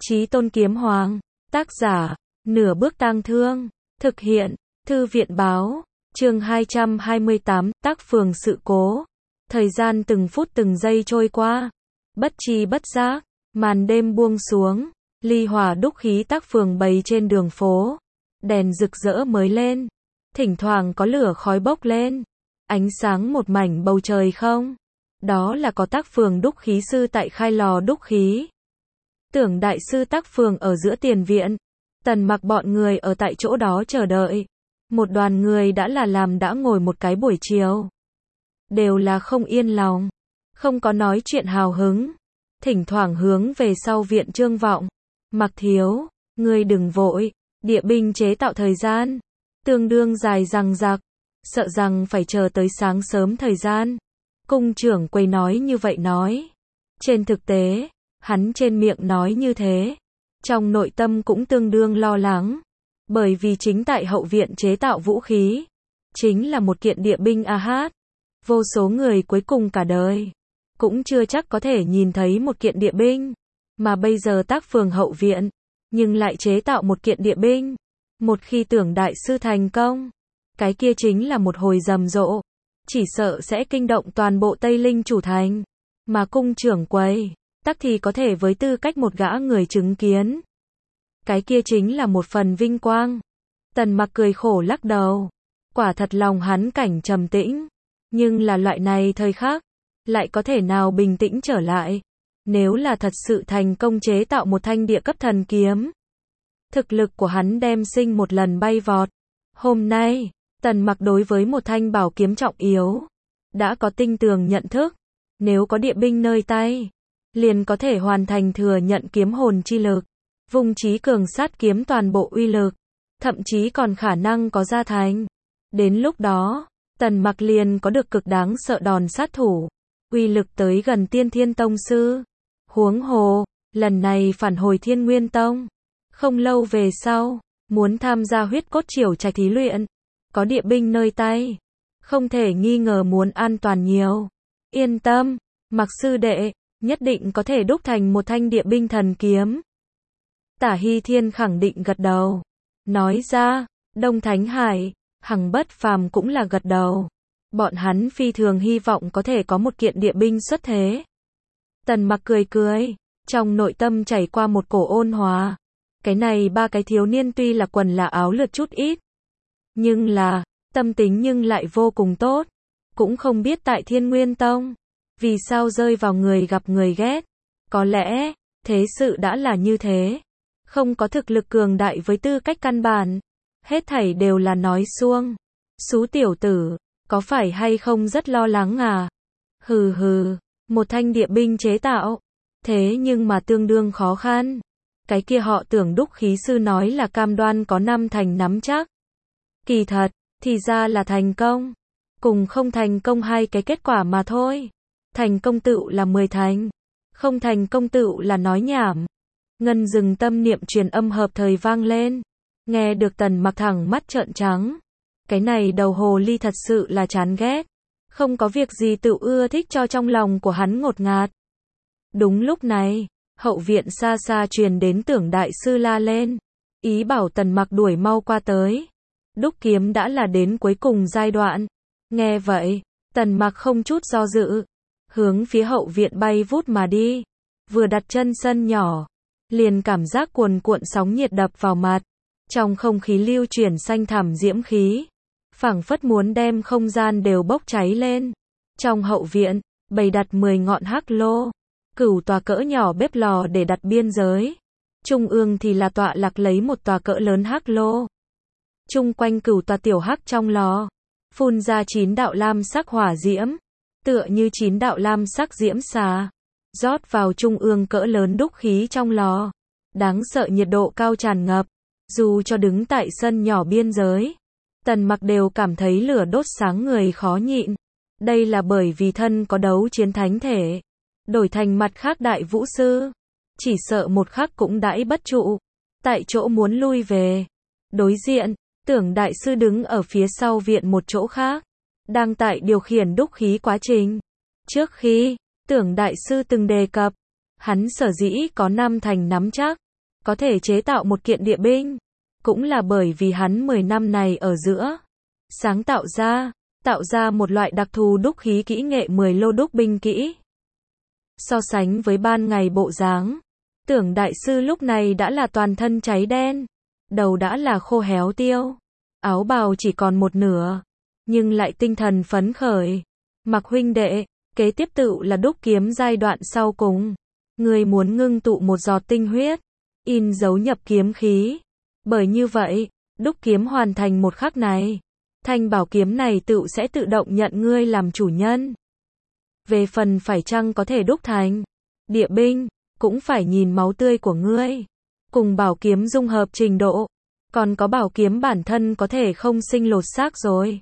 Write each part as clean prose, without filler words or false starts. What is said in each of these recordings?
Chí Tôn Kiếm Hoàng, tác giả, Nửa Bước Tang Thương, thực hiện, Thư viện báo, chương 228, Tác Phường Sự Cố. Thời gian từng phút từng giây trôi qua, bất tri bất giác, màn đêm buông xuống, ly hỏa đúc khí tác phường bày trên đường phố, đèn rực rỡ mới lên, thỉnh thoảng có lửa khói bốc lên, ánh sáng một mảnh bầu trời không. Đó là có tác phường đúc khí sư tại khai lò đúc khí. Tưởng đại sư tác phường ở giữa tiền viện, Tần Mặc bọn người ở tại chỗ đó chờ đợi. Một đoàn người đã ngồi một cái buổi chiều. Đều là không yên lòng, không có nói chuyện hào hứng, thỉnh thoảng hướng về sau viện Trương Vọng. Mặc thiếu, ngươi đừng vội, địa binh chế tạo thời gian tương đương dài dằng dặc, sợ rằng phải chờ tới sáng sớm thời gian. Cung trưởng quầy nói như vậy nói. Trên thực tế, hắn trên miệng nói như thế, trong nội tâm cũng tương đương lo lắng, bởi vì chính tại hậu viện chế tạo vũ khí, chính là một kiện địa binh AH. Vô số người cuối cùng cả đời cũng chưa chắc có thể nhìn thấy một kiện địa binh, mà bây giờ tác phường hậu viện, nhưng lại chế tạo một kiện địa binh. Một khi Tưởng đại sư thành công, cái kia chính là một hồi rầm rộ, chỉ sợ sẽ kinh động toàn bộ Tây Linh chủ thành, mà cung trưởng quầy, tắc thì có thể với tư cách một gã người chứng kiến. Cái kia chính là một phần vinh quang. Tần Mặc cười khổ lắc đầu, quả thật lòng hắn cảnh trầm tĩnh, nhưng là loại này thời khắc, lại có thể nào bình tĩnh trở lại. Nếu là thật sự thành công chế tạo một thanh địa cấp thần kiếm, thực lực của hắn đem sinh một lần bay vọt. Hôm nay, Tần Mặc đối với một thanh bảo kiếm trọng yếu, đã có tinh tường nhận thức. Nếu có địa binh nơi tay, liền có thể hoàn thành thừa nhận kiếm hồn chi lực, vung chí cường sát kiếm toàn bộ uy lực, thậm chí còn khả năng có gia thành. Đến lúc đó, Tần Mặc liền có được cực đáng sợ đòn sát thủ, uy lực tới gần Tiên Thiên Tông sư. Huống hồ, lần này phản hồi Thiên Nguyên Tông, không lâu về sau, muốn tham gia huyết cốt triều trạch thí luyện, có địa binh nơi tay, không thể nghi ngờ muốn an toàn nhiều. Yên tâm, Mặc sư đệ, nhất định có thể đúc thành một thanh địa binh thần kiếm. Tả Hy Thiên khẳng định gật đầu, nói ra. Đông Thánh Hải, Hằng Bất Phàm cũng là gật đầu. Bọn hắn phi thường hy vọng có thể có một kiện địa binh xuất thế. Tần Mặc cười cười, trong nội tâm chảy qua một cổ ôn hòa. Cái này ba cái thiếu niên tuy là quần là áo lượt chút ít, nhưng là, tâm tính nhưng lại vô cùng tốt. Cũng không biết tại Thiên Nguyên Tông, vì sao rơi vào người gặp người ghét. Có lẽ, thế sự đã là như thế. Không có thực lực cường đại với tư cách căn bản. Hết thảy đều là nói suông. Xú tiểu tử, có phải hay không rất lo lắng à? Hừ hừ, một thanh địa binh chế tạo, thế nhưng mà tương đương khó khăn. Cái kia họ Tưởng đúc khí sư nói là cam đoan có 5 thành nắm chắc. Kỳ thật, thì ra là thành công. Cùng không thành công hai cái kết quả mà thôi. Thành công tựu là 10 thành, không thành công tựu là nói nhảm. Ngân dừng tâm niệm truyền âm hợp thời vang lên. Nghe được Tần Mặc thẳng mắt trợn trắng. Cái này đầu hồ ly thật sự là chán ghét. Không có việc gì tự ưa thích cho trong lòng của hắn ngột ngạt. Đúng lúc này, hậu viện xa xa truyền đến Tưởng đại sư la lên, ý bảo Tần Mặc đuổi mau qua tới. Đúc kiếm đã là đến cuối cùng giai đoạn. Nghe vậy, Tần Mặc không chút do dự, hướng phía hậu viện bay vút mà đi. Vừa đặt chân sân nhỏ, liền cảm giác cuồn cuộn sóng nhiệt đập vào mặt. Trong không khí lưu chuyển xanh thẳm diễm khí, phảng phất muốn đem không gian đều bốc cháy lên. Trong hậu viện, bày đặt 10 ngọn hắc lô, cửu tòa cỡ nhỏ bếp lò để đặt biên giới. Trung ương thì là tọa lạc lấy một tòa cỡ lớn hắc lô. Chung quanh cửu tòa tiểu hắc trong lò, phun ra 9 đạo lam sắc hỏa diễm, tựa như 9 đạo lam sắc diễm xà, rót vào trung ương cỡ lớn đúc khí trong lò. Đáng sợ nhiệt độ cao tràn ngập, dù cho đứng tại sân nhỏ biên giới, Tần Mặc đều cảm thấy lửa đốt sáng người khó nhịn. Đây là bởi vì thân có đấu chiến thánh thể, đổi thành mặt khác đại vũ sư, chỉ sợ một khắc cũng đãi bất trụ, tại chỗ muốn lui về. Đối diện, Tưởng đại sư đứng ở phía sau viện một chỗ khác, đang tại điều khiển đúc khí quá trình. Trước khi, Tưởng đại sư từng đề cập, hắn sở dĩ có 5 thành nắm chắc, có thể chế tạo một kiện địa binh. Cũng là bởi vì hắn 10 năm này ở giữa, sáng tạo ra một loại đặc thù đúc khí kỹ nghệ 10 lô đúc binh kỹ. So sánh với ban ngày bộ dáng, Tưởng đại sư lúc này đã là toàn thân cháy đen, đầu đã là khô héo tiêu, áo bào chỉ còn một nửa, nhưng lại tinh thần phấn khởi. Mặc huynh đệ, kế tiếp tựu là đúc kiếm giai đoạn sau cùng. Ngươi muốn ngưng tụ một giọt tinh huyết, in dấu nhập kiếm khí. Bởi như vậy, đúc kiếm hoàn thành một khắc này, thanh bảo kiếm này tựu sẽ tự động nhận ngươi làm chủ nhân. Về phần phải chăng có thể đúc thành địa binh, cũng phải nhìn máu tươi của ngươi, cùng bảo kiếm dung hợp trình độ, còn có bảo kiếm bản thân có thể không sinh lột xác rồi.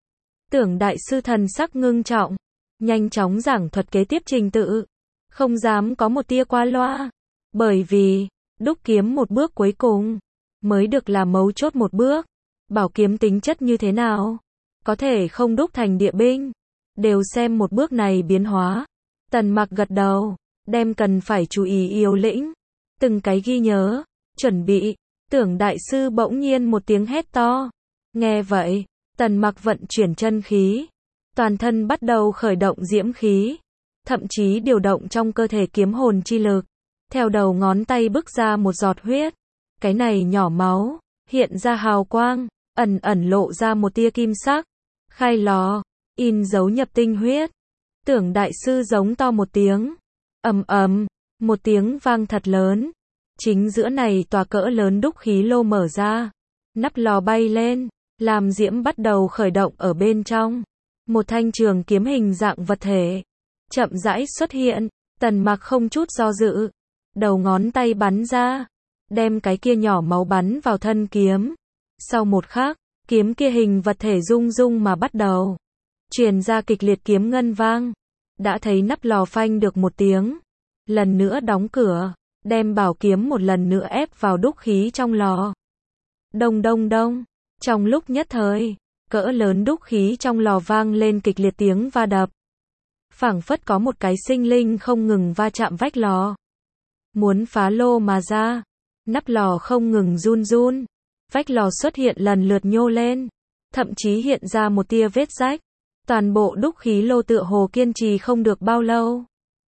Tưởng đại sư thần sắc ngưng trọng, nhanh chóng giảng thuật kế tiếp trình tự, không dám có một tia qua loa, bởi vì, đúc kiếm một bước cuối cùng, mới được là mấu chốt một bước. Bảo kiếm tính chất như thế nào, có thể không đúc thành địa binh, đều xem một bước này biến hóa. Tần Mặc gật đầu, đem cần phải chú ý yếu lĩnh, từng cái ghi nhớ, chuẩn bị. Tưởng đại sư bỗng nhiên một tiếng hét to. Nghe vậy, Tần Mặc vận chuyển chân khí, toàn thân bắt đầu khởi động diễm khí, thậm chí điều động trong cơ thể kiếm hồn chi lực, theo đầu ngón tay bức ra một giọt huyết. Cái này nhỏ máu, hiện ra hào quang, ẩn ẩn lộ ra một tia kim sắc. Khai lò, in dấu nhập tinh huyết. Tưởng đại sư giống to một tiếng, ầm ầm, một tiếng vang thật lớn. Chính giữa này tòa cỡ lớn đúc khí lô mở ra, nắp lò bay lên, làm diễm bắt đầu khởi động ở bên trong. Một thanh trường kiếm hình dạng vật thể, chậm rãi xuất hiện. Tần Mặc không chút do dự, đầu ngón tay bắn ra, đem cái kia nhỏ máu bắn vào thân kiếm. Sau một khắc, kiếm kia hình vật thể rung rung mà bắt đầu truyền ra kịch liệt kiếm ngân vang. Đã thấy nắp lò phanh được một tiếng, lần nữa đóng cửa, đem bảo kiếm một lần nữa ép vào đúc khí trong lò. Đông đông đông, trong lúc nhất thời, cỡ lớn đúc khí trong lò vang lên kịch liệt tiếng va đập. Phảng phất có một cái sinh linh không ngừng va chạm vách lò, muốn phá lô mà ra. Nắp lò không ngừng run run, vách lò xuất hiện lần lượt nhô lên, thậm chí hiện ra một tia vết rách. Toàn bộ đúc khí lô tựa hồ kiên trì không được bao lâu.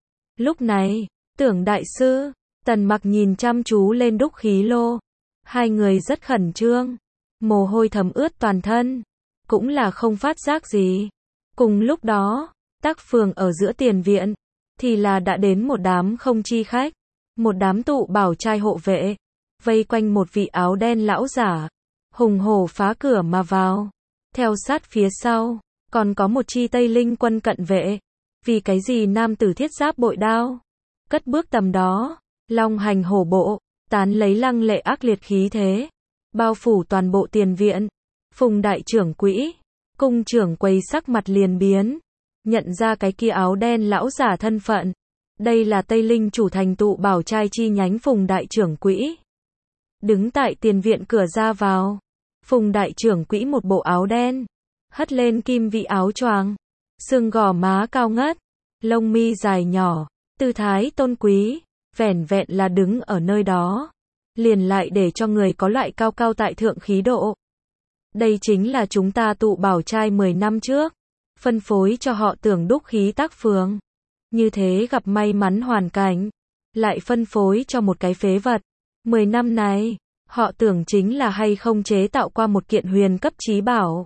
Lúc này, Tưởng đại sư, Tần Mặc nhìn chăm chú lên đúc khí lô. Hai người rất khẩn trương, mồ hôi thấm ướt toàn thân, cũng là không phát giác gì. Cùng lúc đó, Tác Phường ở giữa tiền viện, thì là đã đến một đám không chi khách, một đám tụ bảo trai hộ vệ, vây quanh một vị áo đen lão giả, hùng hổ phá cửa mà vào. Theo sát phía sau, còn có một chi Tây Linh quân cận vệ. Vì cái gì nam tử thiết giáp bội đao, cất bước tầm đó, long hành hổ bộ, tán lấy lăng lệ ác liệt khí thế, bao phủ toàn bộ tiền viện. Phùng đại trưởng quỹ, cung trưởng quầy sắc mặt liền biến, nhận ra cái kia áo đen lão giả thân phận. Đây là Tây Linh chủ thành tụ bảo trai chi nhánh Phùng đại trưởng quỹ. Đứng tại tiền viện cửa ra vào, Phùng đại trưởng quỹ một bộ áo đen, hất lên kim vị áo choàng, xương gò má cao ngất, lông mi dài nhỏ, tư thái tôn quý, vẻn vẹn là đứng ở nơi đó, liền lại để cho người có loại cao cao tại thượng khí độ. Đây chính là chúng ta tụ bảo trai 10 năm trước, phân phối cho họ Tưởng đúc khí Tác Phường. Như thế gặp may mắn hoàn cảnh, lại phân phối cho một cái phế vật. 10 năm này, họ Tưởng chính là hay không chế tạo qua một kiện huyền cấp chí bảo.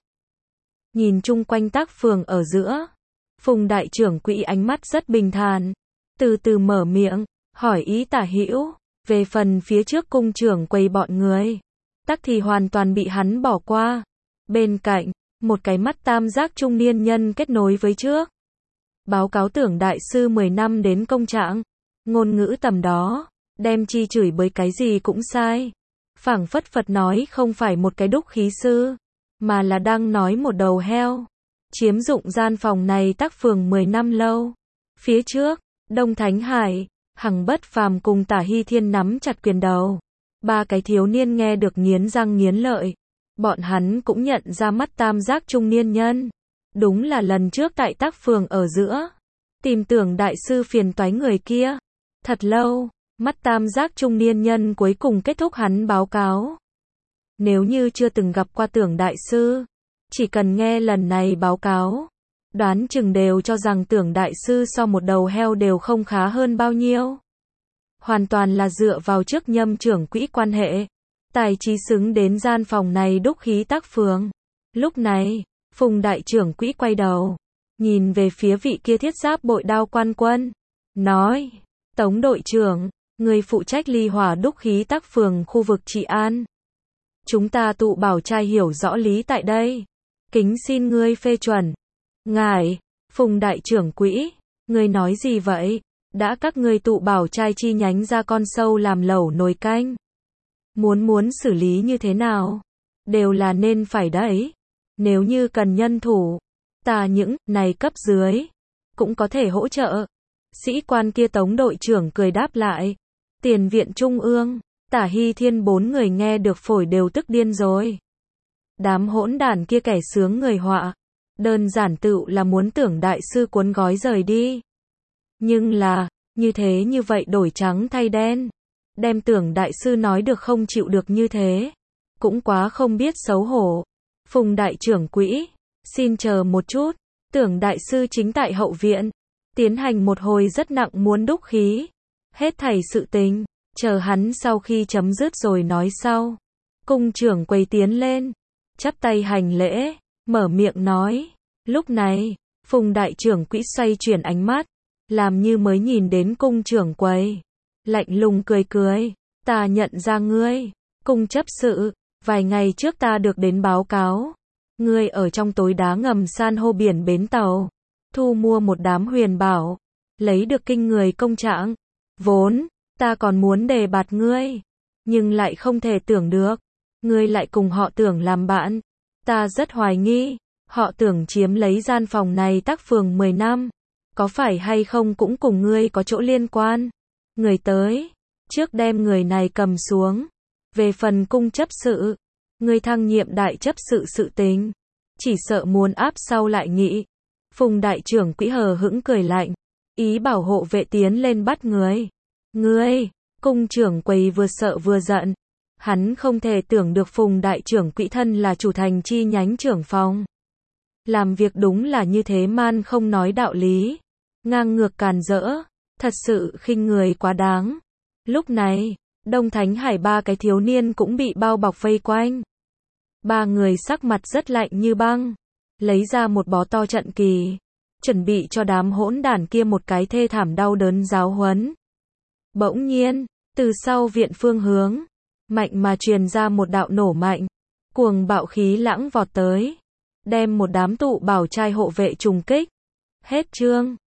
Nhìn chung quanh Tác Phường ở giữa, Phùng đại trưởng quỹ ánh mắt rất bình thản, từ từ mở miệng, hỏi ý tả hữu. Về phần phía trước cung trưởng quầy bọn người, tắc thì hoàn toàn bị hắn bỏ qua. Bên cạnh, một cái mắt tam giác trung niên nhân kết nối với trước. Báo cáo Tưởng đại sư 10 năm đến công trạng, ngôn ngữ tầm đó, đem chi chửi bới cái gì cũng sai. Phảng phất Phật nói không phải một cái đúc khí sư, mà là đang nói một đầu heo. Chiếm dụng gian phòng này Tác Phường 10 năm lâu. Phía trước, Đông Thánh Hải, Hằng Bất Phàm cùng Tả Hy Thiên nắm chặt quyền đầu. Ba cái thiếu niên nghe được nghiến răng nghiến lợi. Bọn hắn cũng nhận ra mắt tam giác trung niên nhân. Đúng là lần trước tại Tác Phường ở giữa, tìm Tưởng đại sư phiền toái người kia. Thật lâu, Mắt tam giác trung niên nhân cuối cùng kết thúc hắn báo cáo. Nếu như chưa từng gặp qua Tưởng đại sư, chỉ cần nghe lần này báo cáo, đoán chừng đều cho rằng Tưởng đại sư so một đầu heo đều không khá hơn bao nhiêu. Hoàn toàn là dựa vào trước nhâm trưởng quỹ quan hệ, tài trí xứng đến gian phòng này đúc khí tác phường. Lúc này, Phùng đại trưởng quỹ quay đầu, nhìn về phía vị kia thiết giáp bội đao quan quân, nói, Tống đội trưởng, người phụ trách ly hỏa đúc khí tác phường khu vực trị an. Chúng ta tụ bảo trai hiểu rõ lý tại đây. Kính xin ngươi phê chuẩn. Ngài, Phùng đại trưởng quỹ, ngươi nói gì vậy? Đã các ngươi tụ bảo trai chi nhánh ra con sâu làm lẩu nồi canh. Muốn xử lý như thế nào? Đều là nên phải đấy. Nếu như cần nhân thủ, ta những này cấp dưới cũng có thể hỗ trợ. Sĩ quan kia Tống đội trưởng cười đáp lại. Tiền viện trung ương, Tả Hy Thiên 4 người nghe được phổi đều tức điên rồi. Đám hỗn đản kia kẻ sướng người họa, đơn giản tựu là muốn Tưởng đại sư cuốn gói rời đi. Nhưng là, như vậy đổi trắng thay đen, đem Tưởng đại sư nói được không chịu được như thế, cũng quá không biết xấu hổ. Phùng đại trưởng quỹ, xin chờ một chút, Tưởng đại sư chính tại hậu viện, tiến hành một hồi rất nặng muốn đúc khí. Hết thảy sự tình, chờ hắn sau khi chấm dứt rồi nói sau. Cung trưởng quầy tiến lên, chắp tay hành lễ, mở miệng nói. Lúc này, Phùng đại trưởng quỹ xoay chuyển ánh mắt, làm như mới nhìn đến cung trưởng quầy. Lạnh lùng cười cười, ta nhận ra ngươi, cung chấp sự, vài ngày trước ta được đến báo cáo. Ngươi ở trong tối đá ngầm san hô biển bến tàu, thu mua một đám huyền bảo, lấy được kinh người công trạng. Vốn, ta còn muốn đề bạt ngươi, nhưng lại không thể tưởng được, ngươi lại cùng họ Tưởng làm bạn. Ta rất hoài nghi, họ Tưởng chiếm lấy gian phòng này tác phường 10 năm, có phải hay không cũng cùng ngươi có chỗ liên quan. Người tới, trước đem người này cầm xuống. Về phần cung chấp sự, ngươi thăng nhiệm đại chấp sự sự tình, chỉ sợ muốn áp sau lại nghĩ. Phùng đại trưởng quỹ hờ hững cười lạnh, ý bảo hộ vệ tiến lên bắt người. Ngươi, cung trưởng quầy vừa sợ vừa giận. Hắn không thể tưởng được Phùng đại trưởng quỹ thân là chủ thành chi nhánh trưởng phòng. Làm việc đúng là như thế, man không nói đạo lý, ngang ngược càn rỡ, thật sự khinh người quá đáng. Lúc này, Đông Thánh Hải 3 cái thiếu niên cũng bị bao bọc vây quanh. 3 người sắc mặt rất lạnh như băng, lấy ra một bó to trận kỳ, chuẩn bị cho đám hỗn đản kia một cái thê thảm đau đớn giáo huấn. Bỗng nhiên, từ sau viện phương hướng, mạnh mà truyền ra một đạo nổ mạnh, cuồng bạo khí lãng vọt tới, đem một đám tụ bảo trai hộ vệ trùng kích. Hết chương.